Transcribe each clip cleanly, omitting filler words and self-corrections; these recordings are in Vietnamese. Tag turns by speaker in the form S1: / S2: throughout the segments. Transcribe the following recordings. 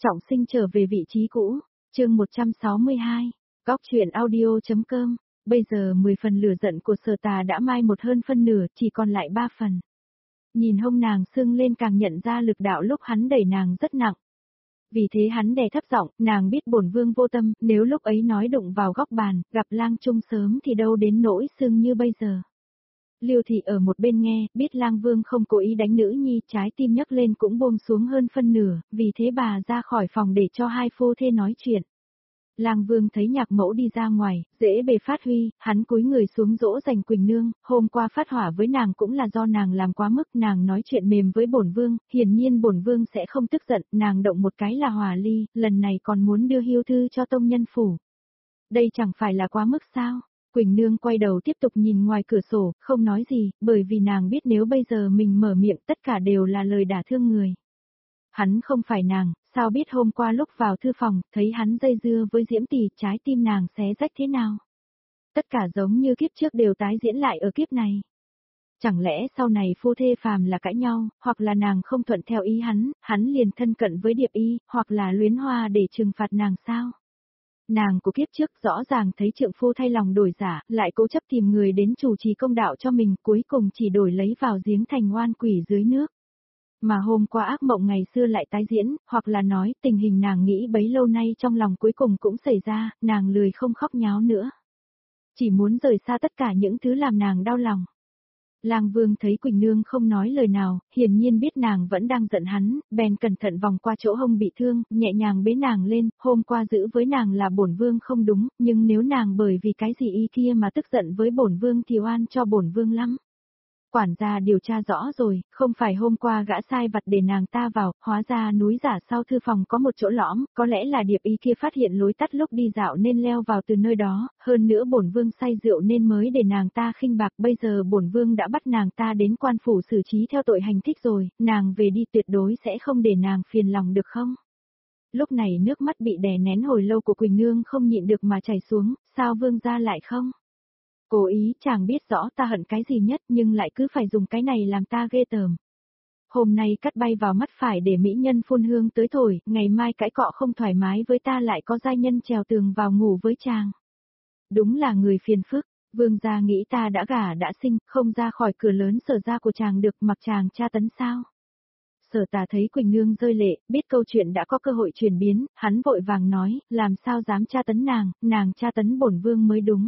S1: Trọng sinh trở về vị trí cũ, chương 162, góc truyện audio.com, bây giờ 10 phần lửa giận của Sở Tà đã mai một hơn phân nửa, chỉ còn lại 3 phần. Nhìn hông nàng sưng lên càng nhận ra lực đạo lúc hắn đẩy nàng rất nặng. Vì thế hắn đè thấp giọng, nàng biết bổn vương vô tâm, nếu lúc ấy nói đụng vào góc bàn, gặp Lang Trung sớm thì đâu đến nỗi sưng như bây giờ. Liêu thị ở một bên nghe, biết Lang Vương không cố ý đánh nữ nhi, trái tim nhấc lên cũng buông xuống hơn phân nửa, vì thế bà ra khỏi phòng để cho hai phu thê nói chuyện. Lang Vương thấy nhạc mẫu đi ra ngoài, dễ bề phát huy, hắn cúi người xuống dỗ dành Quỳnh Nương, hôm qua phát hỏa với nàng cũng là do nàng làm quá mức, nàng nói chuyện mềm với bổn vương, hiển nhiên bổn vương sẽ không tức giận, nàng động một cái là hòa ly, lần này còn muốn đưa hiêu thư cho tông nhân phủ. Đây chẳng phải là quá mức sao? Quỳnh Nương quay đầu tiếp tục nhìn ngoài cửa sổ, không nói gì, bởi vì nàng biết nếu bây giờ mình mở miệng tất cả đều là lời đả thương người. Hắn không phải nàng, sao biết hôm qua lúc vào thư phòng, thấy hắn dây dưa với Diễm Tỷ, trái tim nàng xé rách thế nào? Tất cả giống như kiếp trước đều tái diễn lại ở kiếp này. Chẳng lẽ sau này phu thê phàm là cãi nhau, hoặc là nàng không thuận theo ý hắn liền thân cận với Điệp Y, hoặc là luyến hoa để trừng phạt nàng sao? Nàng của kiếp trước rõ ràng thấy trượng phu thay lòng đổi giả, lại cố chấp tìm người đến chủ trì công đạo cho mình, cuối cùng chỉ đổi lấy vào giếng thành oan quỷ dưới nước. Mà hôm qua ác mộng ngày xưa lại tái diễn, hoặc là nói tình hình nàng nghĩ bấy lâu nay trong lòng cuối cùng cũng xảy ra, nàng lười không khóc nháo nữa. Chỉ muốn rời xa tất cả những thứ làm nàng đau lòng. Lang Vương thấy Quỳnh Nương không nói lời nào, hiển nhiên biết nàng vẫn đang giận hắn, bèn cẩn thận vòng qua chỗ hông bị thương, nhẹ nhàng bế nàng lên, hôm qua giữ với nàng là bổn vương không đúng, nhưng nếu nàng bởi vì cái gì ý kia mà tức giận với bổn vương thì oan cho bổn vương lắm. Quản gia điều tra rõ rồi, không phải hôm qua gã sai vặt để nàng ta vào, hóa ra núi giả sau thư phòng có một chỗ lõm, có lẽ là Điệp Y kia phát hiện lối tắt lúc đi dạo nên leo vào từ nơi đó, hơn nữa bổn vương say rượu nên mới để nàng ta khinh bạc, bây giờ bổn vương đã bắt nàng ta đến quan phủ xử trí theo tội hành thích rồi, nàng về đi tuyệt đối sẽ không để nàng phiền lòng được không? Lúc này nước mắt bị đè nén hồi lâu của Quỳnh Nương không nhịn được mà chảy xuống, sao vương gia lại không? Cố ý chàng biết rõ ta hận cái gì nhất nhưng lại cứ phải dùng cái này làm ta ghê tởm. Hôm nay cắt bay vào mắt phải để mỹ nhân phun hương tới thổi, ngày mai cãi cọ không thoải mái với ta lại có giai nhân trèo tường vào ngủ với chàng. Đúng là người phiền phức, vương gia nghĩ ta đã gả đã sinh, không ra khỏi cửa lớn Sở gia của chàng được mặc chàng tra tấn sao. Sở Tà thấy Quỳnh Nương rơi lệ, biết câu chuyện đã có cơ hội chuyển biến, hắn vội vàng nói, làm sao dám tra tấn nàng tra tấn bổn vương mới đúng.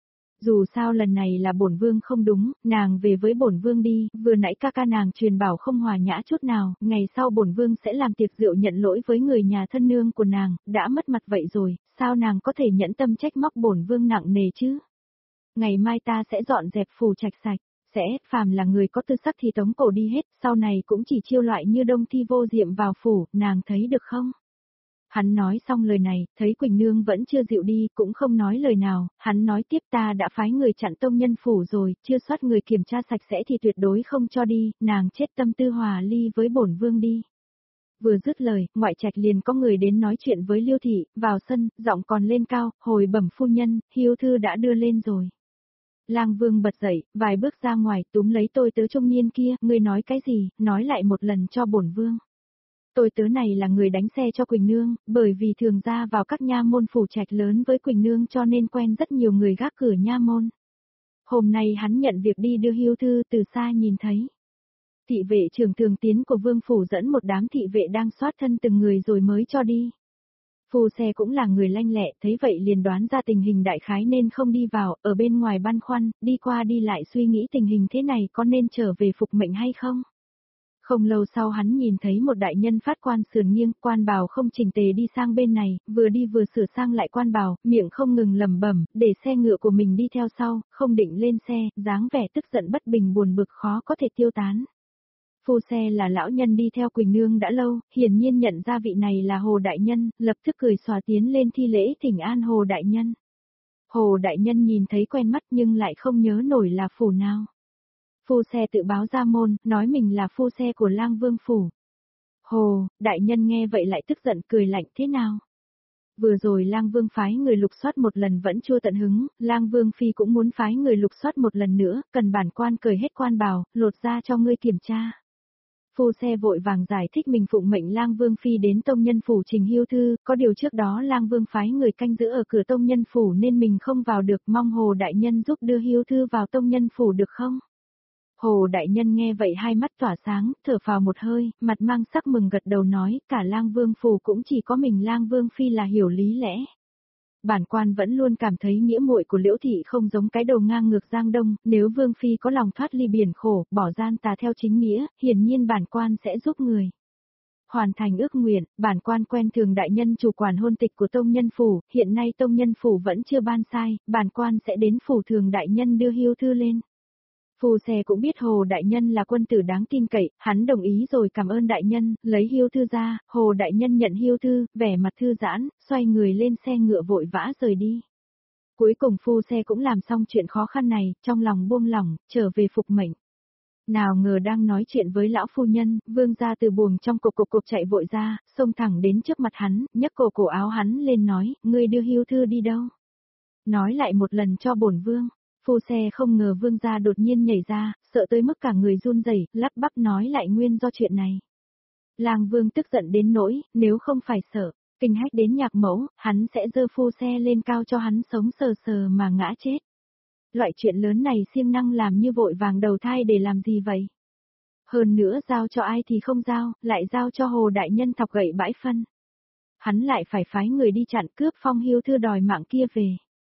S1: Dù sao lần này là bổn vương không đúng, nàng về với bổn vương đi, vừa nãy ca nàng truyền bảo không hòa nhã chút nào, ngày sau bổn vương sẽ làm tiệc rượu nhận lỗi với người nhà thân nương của nàng, đã mất mặt vậy rồi, sao nàng có thể nhẫn tâm trách móc bổn vương nặng nề chứ? Ngày mai ta sẽ dọn dẹp phủ trạch sạch, phàm là người có tư sắc thì tống cổ đi hết, sau này cũng chỉ chiêu loại như Đông Thi Vô Diệm vào phủ, nàng thấy được không? Hắn nói xong lời này, thấy Quỳnh Nương vẫn chưa dịu đi, cũng không nói lời nào, hắn nói tiếp ta đã phái người chặn tông nhân phủ rồi, chưa soát người kiểm tra sạch sẽ thì tuyệt đối không cho đi, nàng chết tâm tư hòa ly với bổn vương đi. Vừa dứt lời, ngoại trạch liền có người đến nói chuyện với Liêu thị, vào sân, giọng còn lên cao, hồi bẩm phu nhân, hiếu thư đã đưa lên rồi. Lang Vương bật dậy, vài bước ra ngoài, túm lấy tôi tớ trung niên kia, ngươi nói cái gì, nói lại một lần cho bổn vương. Tôi tớ này là người đánh xe cho Quỳnh Nương, bởi vì thường ra vào các nha môn phủ trạch lớn với Quỳnh Nương cho nên quen rất nhiều người gác cửa nha môn. Hôm nay hắn nhận việc đi đưa hiếu thư từ xa nhìn thấy. Thị vệ trưởng thường tiến của vương phủ dẫn một đám thị vệ đang soát thân từng người rồi mới cho đi. Phu xe cũng là người lanh lẹ, thấy vậy liền đoán ra tình hình đại khái nên không đi vào, ở bên ngoài băn khoăn, đi qua đi lại suy nghĩ tình hình thế này có nên trở về phục mệnh hay không. Không lâu sau hắn nhìn thấy một đại nhân phát quan sườn nghiêng, quan bào không chỉnh tề đi sang bên này, vừa đi vừa sửa sang lại quan bào, miệng không ngừng lẩm bẩm, để xe ngựa của mình đi theo sau, không định lên xe, dáng vẻ tức giận bất bình buồn bực khó có thể tiêu tán. Phu xe là lão nhân đi theo Quỳnh Nương đã lâu, hiển nhiên nhận ra vị này là Hồ Đại Nhân, lập tức cười xòa tiến lên thi lễ thỉnh an Hồ Đại Nhân. Hồ Đại Nhân nhìn thấy quen mắt nhưng lại không nhớ nổi là phủ nào. Phu xe tự báo ra môn, nói mình là phu xe của Lang Vương phủ. Hồ, đại nhân nghe vậy lại tức giận cười lạnh thế nào? Vừa rồi Lang Vương phái người lục soát một lần vẫn chưa tận hứng, Lang Vương phi cũng muốn phái người lục soát một lần nữa, cần bản quan cởi hết quan bào, lột ra cho ngươi kiểm tra. Phu xe vội vàng giải thích mình phụng mệnh Lang Vương phi đến tông nhân phủ trình hưu thư, có điều trước đó Lang Vương phái người canh giữ ở cửa tông nhân phủ nên mình không vào được, mong Hồ đại nhân giúp đưa hưu thư vào tông nhân phủ được không? Hồ đại nhân nghe vậy hai mắt tỏa sáng, thở phào một hơi, mặt mang sắc mừng gật đầu nói, cả Lang Vương phủ cũng chỉ có mình Lang Vương phi là hiểu lý lẽ. Bản quan vẫn luôn cảm thấy nghĩa muội của Liễu thị không giống cái đầu ngang ngược Giang Đông, nếu Vương phi có lòng thoát ly biển khổ, bỏ gian tà theo chính nghĩa, hiển nhiên bản quan sẽ giúp người. Hoàn thành ước nguyện, bản quan quen thường đại nhân chủ quản hôn tịch của tông nhân phủ, hiện nay tông nhân phủ vẫn chưa ban sai, bản quan sẽ đến phủ thường đại nhân đưa hưu thư lên. Phu xe cũng biết Hồ đại nhân là quân tử đáng tin cậy, hắn đồng ý rồi cảm ơn đại nhân, lấy hưu thư ra, Hồ đại nhân nhận hưu thư, vẻ mặt thư giãn, xoay người lên xe ngựa vội vã rời đi. Cuối cùng phu xe cũng làm xong chuyện khó khăn này, trong lòng buông lỏng, trở về phục mệnh. Nào ngờ đang nói chuyện với lão phu nhân, vương gia từ buồng trong cục chạy vội ra, xông thẳng đến trước mặt hắn, nhấc cổ áo hắn lên nói, ngươi đưa hưu thư đi đâu? Nói lại một lần cho bổn vương. Phu xe không ngờ vương gia đột nhiên nhảy ra, sợ tới mức cả người run rẩy, lắp bắp nói lại nguyên do chuyện này. Lang Vương tức giận đến nỗi, nếu không phải sợ, kinh hách đến nhạc mẫu, hắn sẽ giơ phu xe lên cao cho hắn sống sờ sờ mà ngã chết. Loại chuyện lớn này siêng năng làm như vội vàng đầu thai để làm gì vậy? Hơn nữa giao cho ai thì không giao, lại giao cho Hồ đại nhân thọc gậy bãi phân. Hắn lại phải phái người đi chặn cướp phong hưu thư đòi mạng kia về.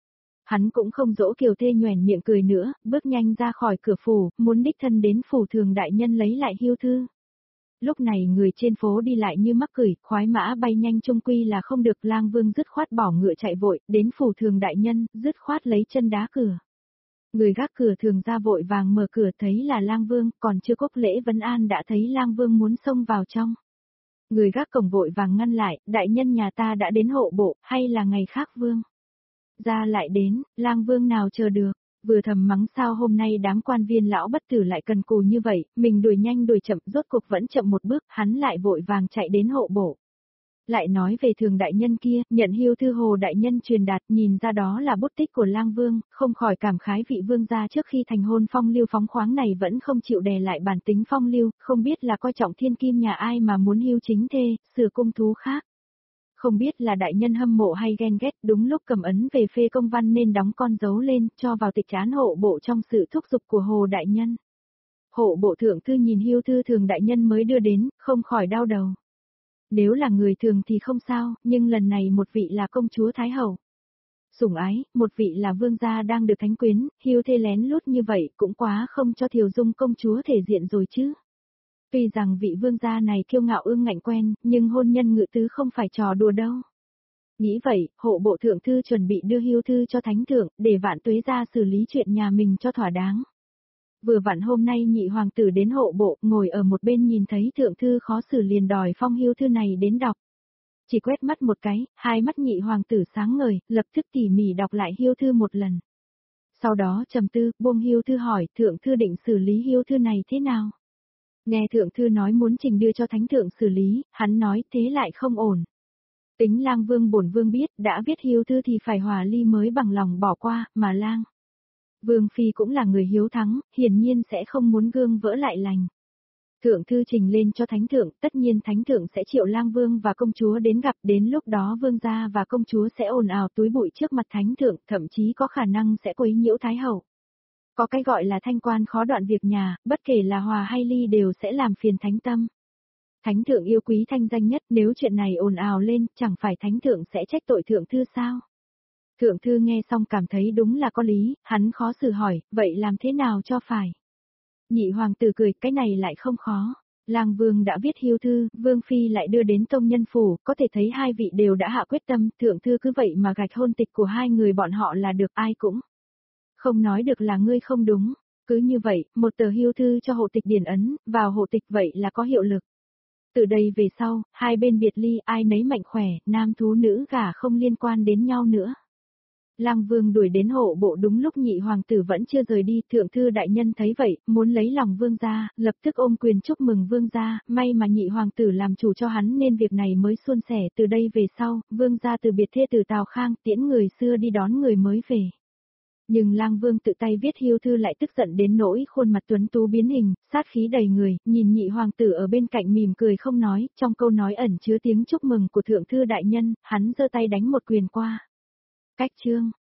S1: Hắn cũng không dỗ Kiều Thê nhoẻn miệng cười nữa, bước nhanh ra khỏi cửa phủ, muốn đích thân đến phủ thường đại nhân lấy lại hưu thư. Lúc này người trên phố đi lại như mắc cười, khoái mã bay nhanh trung quy là không được, Lang Vương dứt khoát bỏ ngựa chạy vội, đến phủ thường đại nhân, dứt khoát lấy chân đá cửa. Người gác cửa thường ra vội vàng mở cửa thấy là Lang Vương, còn chưa cốc lễ vấn an đã thấy Lang Vương muốn xông vào trong. Người gác cổng vội vàng ngăn lại, đại nhân nhà ta đã đến hộ bộ, hay là ngày khác Vương? Ra lại đến, Lang Vương nào chờ được, vừa thầm mắng sao hôm nay đám quan viên lão bất tử lại cần cù như vậy, mình đuổi nhanh đuổi chậm, rốt cuộc vẫn chậm một bước, hắn lại vội vàng chạy đến hộ bộ. Lại nói về thường đại nhân kia, nhận hưu thư Hồ đại nhân truyền đạt, nhìn ra đó là bút tích của Lang Vương, không khỏi cảm khái vị vương gia trước khi thành hôn phong lưu phóng khoáng này vẫn không chịu đè lại bản tính phong lưu, không biết là coi trọng thiên kim nhà ai mà muốn hưu chính thê, sửa cung thú khác. Không biết là đại nhân hâm mộ hay ghen ghét, đúng lúc cầm ấn về phê công văn nên đóng con dấu lên, cho vào tịch trán hộ bộ trong sự thúc giục của Hồ đại nhân. Hộ bộ thượng thư nhìn hưu thư thường đại nhân mới đưa đến, không khỏi đau đầu. Nếu là người thường thì không sao, nhưng lần này một vị là công chúa Thái Hậu. Sủng ái, một vị là vương gia đang được thánh quyến, hưu thê lén lút như vậy cũng quá không cho Thiều Dung công chúa thể diện rồi chứ. Tuy rằng vị vương gia này kiêu ngạo ương ngạnh quen, nhưng hôn nhân ngự tứ không phải trò đùa đâu. Nghĩ vậy, hộ bộ thượng thư chuẩn bị đưa hưu thư cho thánh thượng, để Vạn Tuế ra xử lý chuyện nhà mình cho thỏa đáng. Vừa vặn hôm nay nhị hoàng tử đến hộ bộ, ngồi ở một bên nhìn thấy thượng thư khó xử liền đòi phong hưu thư này đến đọc. Chỉ quét mắt một cái, hai mắt nhị hoàng tử sáng ngời, lập tức tỉ mỉ đọc lại hưu thư một lần. Sau đó trầm tư, buông hưu thư hỏi, thượng thư định xử lý hưu thư này thế nào? Nghe thượng thư nói muốn trình đưa cho thánh thượng xử lý, hắn nói thế lại không ổn. Tính Lang Vương bổn vương biết, đã viết hưu thư thì phải hòa ly mới bằng lòng bỏ qua, mà Lang Vương phi cũng là người hiếu thắng, hiển nhiên sẽ không muốn gương vỡ lại lành. Thượng thư trình lên cho thánh thượng, tất nhiên thánh thượng sẽ triệu Lang Vương và công chúa đến gặp, đến lúc đó vương gia và công chúa sẽ ồn ào túi bụi trước mặt thánh thượng, thậm chí có khả năng sẽ quấy nhiễu thái hậu. Có cái gọi là thanh quan khó đoạn việc nhà, bất kể là hòa hay ly đều sẽ làm phiền thánh tâm. Thánh thượng yêu quý thanh danh nhất, nếu chuyện này ồn ào lên, chẳng phải thánh thượng sẽ trách tội thượng thư sao? Thượng thư nghe xong cảm thấy đúng là có lý, hắn khó xử hỏi, vậy làm thế nào cho phải? Nhị hoàng tử cười, cái này lại không khó. Lang Vương đã viết hưu thư, Vương phi lại đưa đến tông nhân phủ, có thể thấy hai vị đều đã hạ quyết tâm, thượng thư cứ vậy mà gạch hôn tịch của hai người bọn họ là được, ai cũng không nói được là ngươi không đúng. Cứ như vậy, một tờ hưu thư cho hộ tịch điển ấn, vào hộ tịch vậy là có hiệu lực. Từ đây về sau, hai bên biệt ly, ai nấy mạnh khỏe, nam thú nữ gả không liên quan đến nhau nữa. Lang Vương đuổi đến hộ bộ đúng lúc nhị hoàng tử vẫn chưa rời đi, thượng thư đại nhân thấy vậy, muốn lấy lòng vương gia, lập tức ôm quyền chúc mừng vương gia, may mà nhị hoàng tử làm chủ cho hắn nên việc này mới suôn sẻ, từ đây về sau, vương gia từ biệt thê từ Tào Khang tiễn người xưa đi đón người mới về. Nhưng Lang Vương tự tay viết hưu thư lại tức giận đến nỗi khuôn mặt tuấn tú biến hình, sát khí đầy người, nhìn nhị hoàng tử ở bên cạnh mỉm cười không nói, trong câu nói ẩn chứa tiếng chúc mừng của thượng thư đại nhân, hắn giơ tay đánh một quyền qua. Cách chương